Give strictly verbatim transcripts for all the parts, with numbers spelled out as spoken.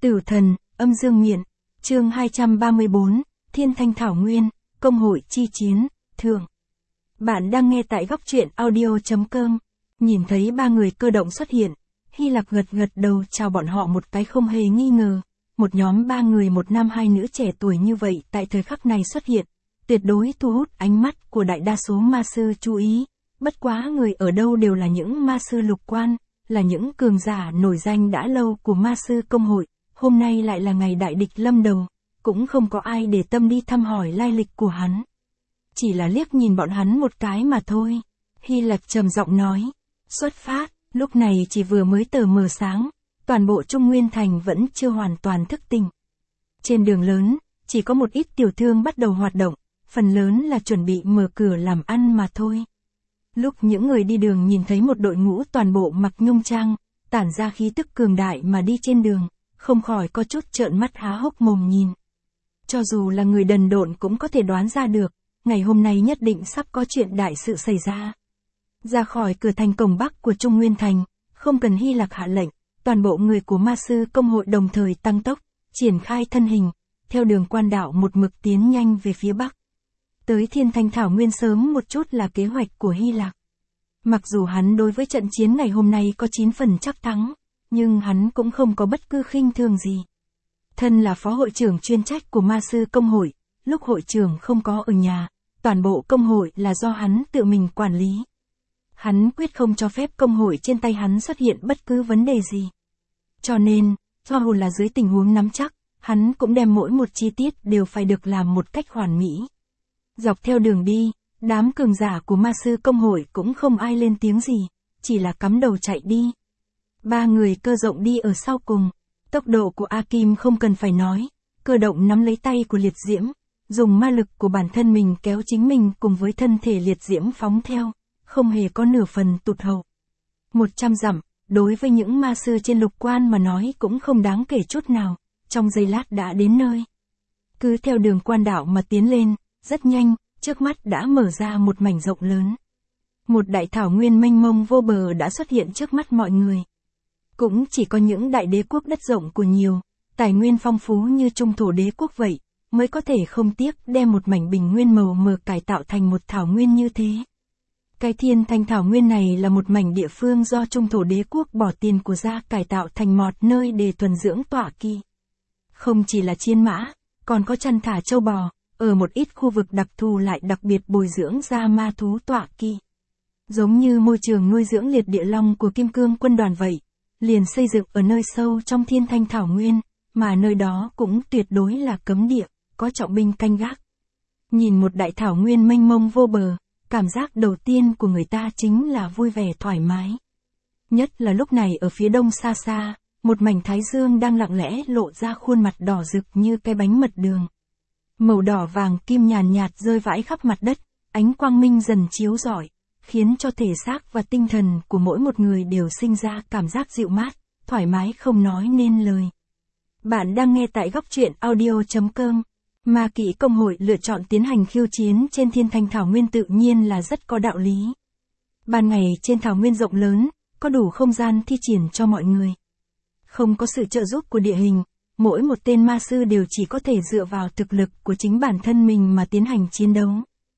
Tử thần, âm dương miện, chương hai trăm ba mươi tư, Thiên Thanh Thảo Nguyên, công hội chi chiến, thượng. Bạn đang nghe tại góc truyện audio chấm com. Nhìn thấy ba người cơ động xuất hiện, Hy Lạp gật gật đầu chào bọn họ một cái không hề nghi ngờ. Một nhóm ba người một nam hai nữ trẻ tuổi như vậy tại thời khắc này xuất hiện, tuyệt đối thu hút ánh mắt của đại đa số ma sư chú ý. Bất quá người ở đâu đều là những ma sư lục quan, là những cường giả nổi danh đã lâu của ma sư công hội. Hôm nay lại là ngày đại địch lâm đầu, cũng không có ai để tâm đi thăm hỏi lai lịch của hắn. Chỉ là liếc nhìn bọn hắn một cái mà thôi. Hy Lạp trầm giọng nói, xuất phát, lúc này chỉ vừa mới tờ mờ sáng, toàn bộ Trung Nguyên Thành vẫn chưa hoàn toàn thức tỉnh. Trên đường lớn, chỉ có một ít tiểu thương bắt đầu hoạt động, phần lớn là chuẩn bị mở cửa làm ăn mà thôi. Lúc những người đi đường nhìn thấy một đội ngũ toàn bộ mặc nhung trang, tản ra khí tức cường đại mà đi trên đường, không khỏi có chút trợn mắt há hốc mồm nhìn. Cho dù là người đần độn cũng có thể đoán ra được, ngày hôm nay nhất định sắp có chuyện đại sự xảy ra. Ra khỏi cửa thành cổng bắc của Trung Nguyên Thành, không cần Hy Lạp hạ lệnh, toàn bộ người của ma sư công hội đồng thời tăng tốc, triển khai thân hình, theo đường quan đạo một mực tiến nhanh về phía bắc. Tới Thiên Thanh Thảo Nguyên sớm một chút là kế hoạch của Hy Lạp. Mặc dù hắn đối với trận chiến ngày hôm nay có chín phần chắc thắng, nhưng hắn cũng không có bất cứ khinh thường gì. Thân là phó hội trưởng chuyên trách của ma sư công hội, lúc hội trưởng không có ở nhà, toàn bộ công hội là do hắn tự mình quản lý. Hắn quyết không cho phép công hội trên tay hắn xuất hiện bất cứ vấn đề gì. Cho nên, cho dù là dưới tình huống nắm chắc, hắn cũng đem mỗi một chi tiết đều phải được làm một cách hoàn mỹ. Dọc theo đường đi, đám cường giả của ma sư công hội cũng không ai lên tiếng gì, chỉ là cắm đầu chạy đi. Ba người cơ động đi ở sau cùng, tốc độ của A Kim không cần phải nói, cơ động nắm lấy tay của liệt diễm, dùng ma lực của bản thân mình kéo chính mình cùng với thân thể liệt diễm phóng theo, không hề có nửa phần tụt hậu. Một trăm dặm, đối với những ma sư trên lục quan mà nói cũng không đáng kể chút nào, trong giây lát đã đến nơi. Cứ theo đường quan đạo mà tiến lên, rất nhanh, trước mắt đã mở ra một mảnh rộng lớn. Một đại thảo nguyên mênh mông vô bờ đã xuất hiện trước mắt mọi người. Cũng chỉ có những đại đế quốc đất rộng của nhiều, tài nguyên phong phú như Trung Thổ đế quốc vậy, mới có thể không tiếc đem một mảnh bình nguyên màu mờ cải tạo thành một thảo nguyên như thế. Cái Thiên Thanh Thảo Nguyên này là một mảnh địa phương do Trung Thổ đế quốc bỏ tiền của ra cải tạo thành một nơi để thuần dưỡng tọa kỵ. Không chỉ là chiến mã, còn có chăn thả châu bò, ở một ít khu vực đặc thù lại đặc biệt bồi dưỡng ra ma thú tọa kỵ. Giống như môi trường nuôi dưỡng liệt địa long của Kim Cương quân đoàn vậy, liền xây dựng ở nơi sâu trong Thiên Thanh Thảo Nguyên, mà nơi đó cũng tuyệt đối là cấm địa, có trọng binh canh gác. Nhìn một đại thảo nguyên mênh mông vô bờ, cảm giác đầu tiên của người ta chính là vui vẻ thoải mái. Nhất là lúc này ở phía đông xa xa, một mảnh thái dương đang lặng lẽ lộ ra khuôn mặt đỏ rực như cái bánh mật đường. Màu đỏ vàng kim nhàn nhạt rơi vãi khắp mặt đất, ánh quang minh dần chiếu rọi, khiến cho thể xác và tinh thần của mỗi một người đều sinh ra cảm giác dịu mát, thoải mái không nói nên lời. Bạn đang nghe tại góc truyện audio chấm com. Ma kỵ công hội lựa chọn tiến hành khiêu chiến trên Thiên Thanh Thảo Nguyên tự nhiên là rất có đạo lý. Ban ngày trên thảo nguyên rộng lớn, có đủ không gian thi triển cho mọi người. Không có sự trợ giúp của địa hình, mỗi một tên ma sư đều chỉ có thể dựa vào thực lực của chính bản thân mình mà tiến hành chiến đấu.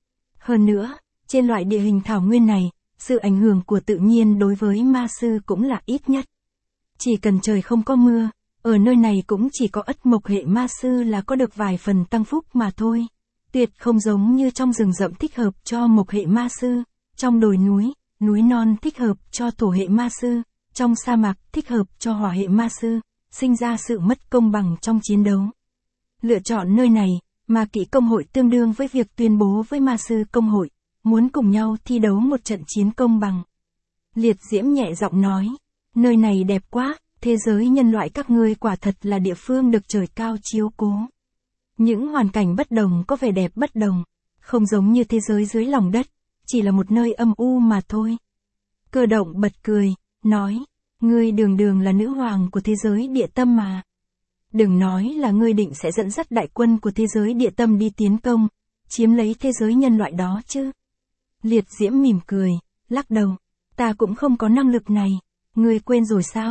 Hơn nữa, trên loại địa hình thảo nguyên này, sự ảnh hưởng của tự nhiên đối với ma sư cũng là ít nhất. Chỉ cần trời không có mưa, ở nơi này cũng chỉ có ất mộc hệ ma sư là có được vài phần tăng phúc mà thôi. Tuyệt không giống như trong rừng rậm thích hợp cho mộc hệ ma sư, trong đồi núi, núi non thích hợp cho thổ hệ ma sư, trong sa mạc thích hợp cho hỏa hệ ma sư, sinh ra sự mất công bằng trong chiến đấu. Lựa chọn nơi này, ma kỵ công hội tương đương với việc tuyên bố với ma sư công hội, muốn cùng nhau thi đấu một trận chiến công bằng. Liệt diễm nhẹ giọng nói, nơi này đẹp quá. Thế giới nhân loại các ngươi quả thật là địa phương được trời cao chiếu cố. Những hoàn cảnh bất đồng có vẻ đẹp bất đồng, không giống như thế giới dưới lòng đất, chỉ là một nơi âm u mà thôi. Cơ động bật cười, nói, ngươi đường đường là nữ hoàng của thế giới địa tâm mà. Đừng nói là ngươi định sẽ dẫn dắt đại quân của thế giới địa tâm đi tiến công, chiếm lấy thế giới nhân loại đó chứ. Liệt diễm mỉm cười, lắc đầu, ta cũng không có năng lực này, ngươi quên rồi sao?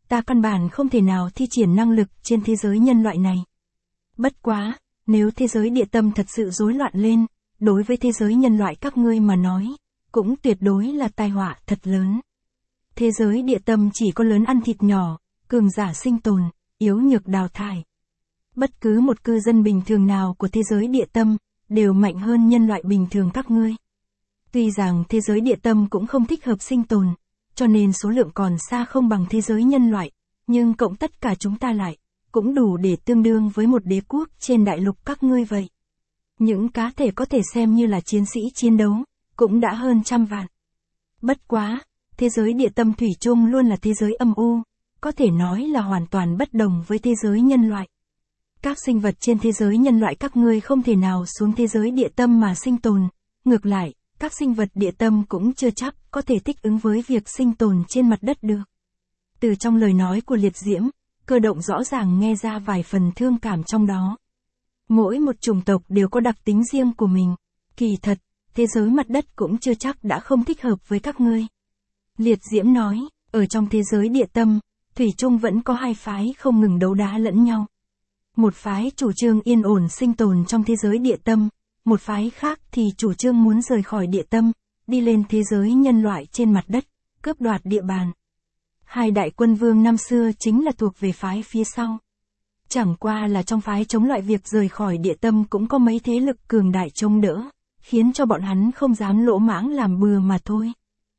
ta căn bản không thể nào thi triển năng lực trên thế giới nhân loại này. Bất quá, nếu thế giới địa tâm thật sự rối loạn lên, đối với thế giới nhân loại các ngươi mà nói, cũng tuyệt đối là tai họa thật lớn. Thế giới địa tâm chỉ có lớn ăn thịt nhỏ, cường giả sinh tồn, yếu nhược đào thải. Bất cứ một cư dân bình thường nào của thế giới địa tâm, đều mạnh hơn nhân loại bình thường các ngươi. Tuy rằng thế giới địa tâm cũng không thích hợp sinh tồn, cho nên số lượng còn xa không bằng thế giới nhân loại, nhưng cộng tất cả chúng ta lại, cũng đủ để tương đương với một đế quốc trên đại lục các ngươi vậy. Những cá thể có thể xem như là chiến sĩ chiến đấu, cũng đã hơn trăm vạn. Bất quá, thế giới địa tâm thủy chung luôn là thế giới âm u, có thể nói là hoàn toàn bất đồng với thế giới nhân loại. Các sinh vật trên thế giới nhân loại các ngươi không thể nào xuống thế giới địa tâm mà sinh tồn, ngược lại, các sinh vật địa tâm cũng chưa chắc có thể thích ứng với việc sinh tồn trên mặt đất được. Từ trong lời nói của Liệt Diễm, Cơ Động rõ ràng nghe ra vài phần thương cảm trong đó. Mỗi một chủng tộc đều có đặc tính riêng của mình, kỳ thật, thế giới mặt đất cũng chưa chắc đã không thích hợp với các ngươi. Liệt Diễm nói, ở trong thế giới địa tâm, thủy chung vẫn có hai phái không ngừng đấu đá lẫn nhau. Một phái chủ trương yên ổn sinh tồn trong thế giới địa tâm, một phái khác thì chủ trương muốn rời khỏi địa tâm, đi lên thế giới nhân loại trên mặt đất, cướp đoạt địa bàn. Hai đại quân vương năm xưa chính là thuộc về phái phía sau. Chẳng qua là trong phái chống lại việc rời khỏi địa tâm cũng có mấy thế lực cường đại chống đỡ, khiến cho bọn hắn không dám lỗ mãng làm bừa mà thôi.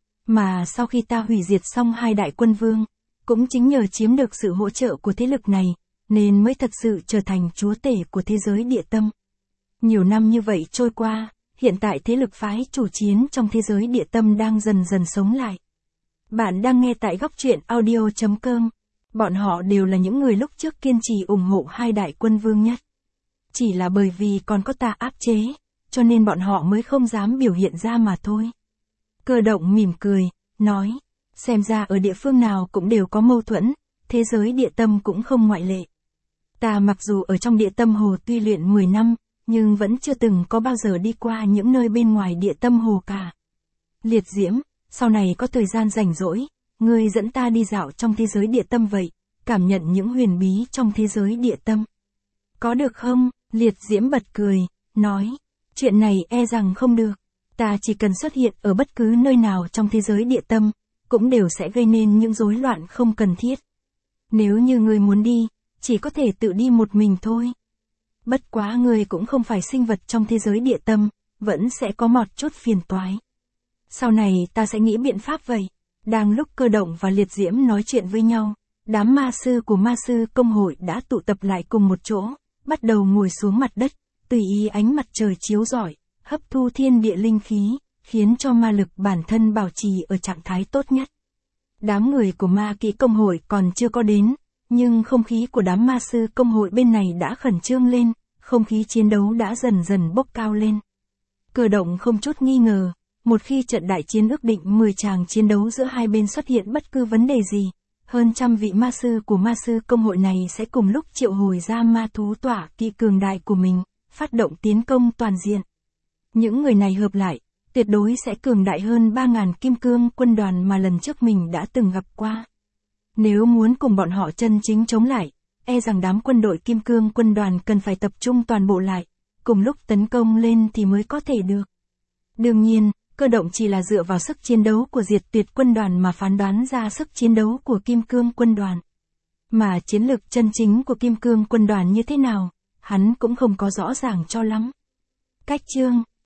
Mà sau khi ta hủy diệt xong hai đại quân vương, cũng chính nhờ chiếm được sự hỗ trợ của thế lực này, nên mới thật sự trở thành chúa tể của thế giới địa tâm. Nhiều năm như vậy trôi qua, hiện tại thế lực phái chủ chiến trong thế giới địa tâm đang dần dần sống lại. Bạn đang nghe tại góc truyện audio chấm com. Bọn họ đều là những người lúc trước kiên trì ủng hộ hai đại quân vương nhất. Chỉ là bởi vì còn có ta áp chế, cho nên bọn họ mới không dám biểu hiện ra mà thôi. Cơ Động mỉm cười, nói, xem ra ở địa phương nào cũng đều có mâu thuẫn, thế giới địa tâm cũng không ngoại lệ. Ta mặc dù ở trong địa tâm hồ tuy luyện mười năm, nhưng vẫn chưa từng có bao giờ đi qua những nơi bên ngoài địa tâm hồ cả. Liệt Diễm, sau này có thời gian rảnh rỗi, ngươi dẫn ta đi dạo trong thế giới địa tâm vậy, cảm nhận những huyền bí trong thế giới địa tâm. Có được không? Liệt Diễm bật cười, nói, chuyện này e rằng không được. Ta chỉ cần xuất hiện ở bất cứ nơi nào trong thế giới địa tâm, cũng đều sẽ gây nên những rối loạn không cần thiết. Nếu như ngươi muốn đi, chỉ có thể tự đi một mình thôi. Bất quá ngươi cũng không phải sinh vật trong thế giới địa tâm, vẫn sẽ có một chút phiền toái. Sau này ta sẽ nghĩ biện pháp vậy. Đang lúc Cơ Động và Liệt Diễm nói chuyện với nhau, đám ma sư của ma sư công hội đã tụ tập lại cùng một chỗ, bắt đầu ngồi xuống mặt đất, tùy ý ánh mặt trời chiếu rọi, hấp thu thiên địa linh khí, khiến cho ma lực bản thân bảo trì ở trạng thái tốt nhất. Đám người của ma kỹ công hội còn chưa có đến, nhưng không khí của đám ma sư công hội bên này đã khẩn trương lên, không khí chiến đấu đã dần dần bốc cao lên. Cơ Động không chút nghi ngờ, một khi trận đại chiến ước định mười tràng chiến đấu giữa hai bên xuất hiện bất cứ vấn đề gì, hơn trăm vị ma sư của ma sư công hội này sẽ cùng lúc triệu hồi ra ma thú tỏa kỵ cường đại của mình, phát động tiến công toàn diện. Những người này hợp lại, tuyệt đối sẽ cường đại hơn ba ngàn kim cương quân đoàn mà lần trước mình đã từng gặp qua. Nếu muốn cùng bọn họ chân chính chống lại, e rằng đám quân đội kim cương quân đoàn cần phải tập trung toàn bộ lại, cùng lúc tấn công lên thì mới có thể được. Đương nhiên, Cơ Động chỉ là dựa vào sức chiến đấu của Diệt Tuyệt quân đoàn mà phán đoán ra sức chiến đấu của Kim Cương quân đoàn. Mà chiến lực chân chính của Kim Cương quân đoàn như thế nào, hắn cũng không có rõ ràng cho lắm. Cách chương